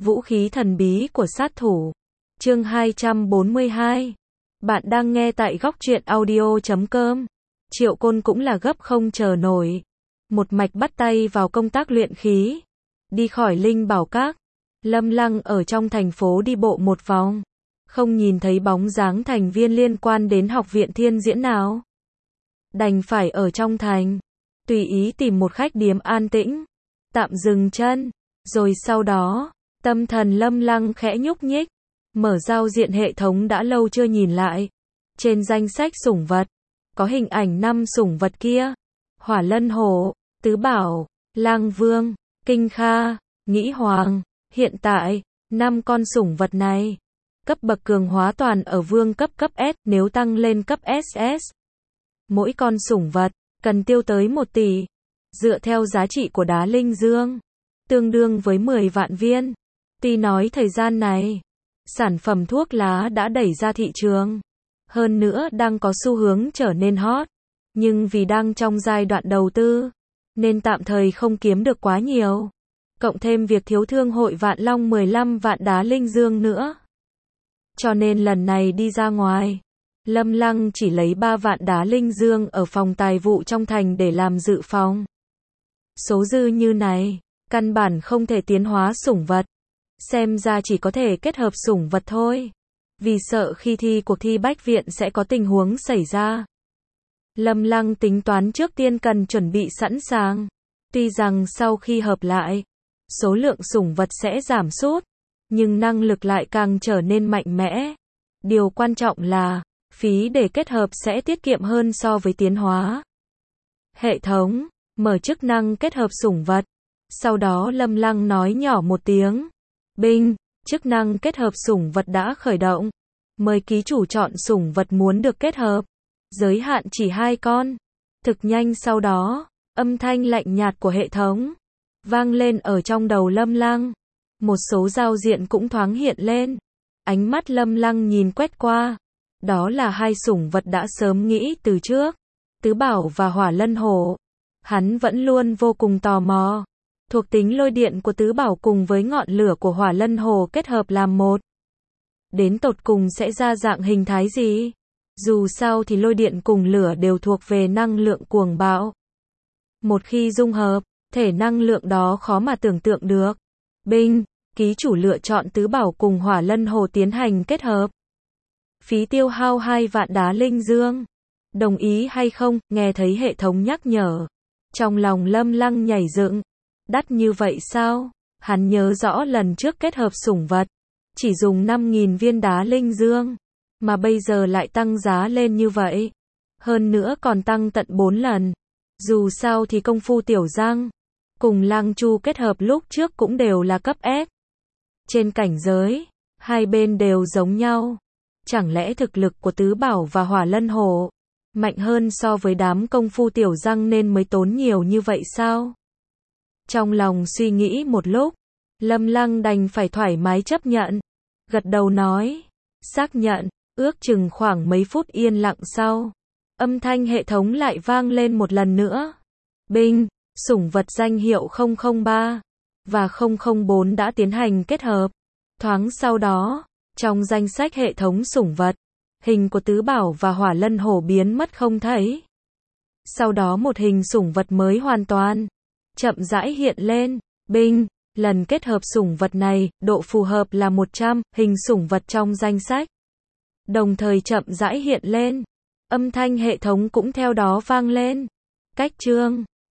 Vũ khí thần bí của sát thủ. Chương 242. Bạn đang nghe tại góc truyện audio.com. Triệu Côn cũng là gấp không chờ nổi. Một mạch bắt tay vào công tác luyện khí. Đi khỏi Linh Bảo Các. Lâm Lăng ở trong thành phố đi bộ một vòng. Không nhìn thấy bóng dáng thành viên liên quan đến học viện Thiên Diễn nào. Đành phải ở trong thành. Tùy ý tìm một khách điếm an tĩnh. Tạm dừng chân. Rồi sau đó, tâm thần Lâm Lăng khẽ nhúc nhích. Mở giao diện hệ thống đã lâu chưa nhìn lại. Trên danh sách sủng vật, có hình ảnh 5 sủng vật kia. Hỏa Lân Hổ, Tứ Bảo, Lang Vương, Kinh Kha, Nghĩ Hoàng. Hiện tại, 5 con sủng vật này, cấp bậc cường hóa toàn ở vương cấp S, nếu tăng lên cấp SS. Mỗi con sủng vật, cần tiêu tới 1 tỷ. Dựa theo giá trị của đá linh dương, tương đương với 10 vạn viên. Tuy nói thời gian này, sản phẩm thuốc lá đã đẩy ra thị trường. Hơn nữa đang có xu hướng trở nên hot. Nhưng vì đang trong giai đoạn đầu tư, nên tạm thời không kiếm được quá nhiều. Cộng thêm việc thiếu thương hội Vạn Long 15 vạn đá linh dương nữa. Cho nên lần này đi ra ngoài, Lâm Lăng chỉ lấy 3 vạn đá linh dương ở phòng tài vụ trong thành để làm dự phòng. Số dư như này, căn bản không thể tiến hóa sủng vật. Xem ra chỉ có thể kết hợp sủng vật thôi. Vì sợ khi thi cuộc thi bách viện sẽ có tình huống xảy ra. Lâm Lăng tính toán trước tiên cần chuẩn bị sẵn sàng. Tuy rằng sau khi hợp lại, số lượng sủng vật sẽ giảm sút, nhưng năng lực lại càng trở nên mạnh mẽ. Điều quan trọng là, phí để kết hợp sẽ tiết kiệm hơn so với tiến hóa. Hệ thống, mở chức năng kết hợp sủng vật. Sau đó Lâm Lăng nói nhỏ một tiếng. Binh, chức năng kết hợp sủng vật đã khởi động. Mời ký chủ chọn sủng vật muốn được kết hợp. Giới hạn chỉ 2 con. Thực nhanh sau đó, âm thanh lạnh nhạt của hệ thống vang lên ở trong đầu Lâm Lăng. Một số giao diện cũng thoáng hiện lên. Ánh mắt Lâm Lăng nhìn quét qua. Đó là 2 sủng vật đã sớm nghĩ từ trước. Tứ Bảo và Hỏa Lân Hổ. Hắn vẫn luôn vô cùng tò mò. Thuộc tính lôi điện của Tứ Bảo cùng với ngọn lửa của Hỏa Lân Hổ kết hợp làm một. Đến tột cùng sẽ ra dạng hình thái gì? Dù sao thì lôi điện cùng lửa đều thuộc về năng lượng cuồng bạo. Một khi dung hợp, thể năng lượng đó khó mà tưởng tượng được. Binh, ký chủ lựa chọn Tứ Bảo cùng Hỏa Lân Hổ tiến hành kết hợp. Phí tiêu hao 2 vạn đá linh dương. Đồng ý hay không? Nghe thấy hệ thống nhắc nhở. Trong lòng Lâm Lăng nhảy dựng. Đắt như vậy sao? Hắn nhớ rõ lần trước kết hợp sủng vật, chỉ dùng 5.000 viên đá linh dương. Mà bây giờ lại tăng giá lên như vậy. Hơn nữa còn tăng tận 4 lần. Dù sao thì công phu Tiểu Giang cùng Lang Chu kết hợp lúc trước cũng đều là cấp S. Trên cảnh giới, hai bên đều giống nhau. Chẳng lẽ thực lực của Tứ Bảo và Hỏa Lân Hổ mạnh hơn so với đám công phu Tiểu Giang nên mới tốn nhiều như vậy sao? Trong lòng suy nghĩ một lúc, Lâm Lăng đành phải thoải mái chấp nhận. Gật đầu nói, xác nhận. Ước chừng khoảng mấy phút yên lặng sau, âm thanh hệ thống lại vang lên một lần nữa. Binh, sủng vật danh hiệu 003 và 004 đã tiến hành kết hợp. Thoáng sau đó, trong danh sách hệ thống sủng vật, hình của Tứ Bảo và Hỏa Lân Hổ biến mất không thấy. Sau đó một hình sủng vật mới hoàn toàn chậm rãi hiện lên. Binh, lần kết hợp sủng vật này, độ phù hợp là 100, hình sủng vật trong danh sách đồng thời chậm rãi hiện lên. Âm thanh hệ thống cũng theo đó vang lên. Cách chương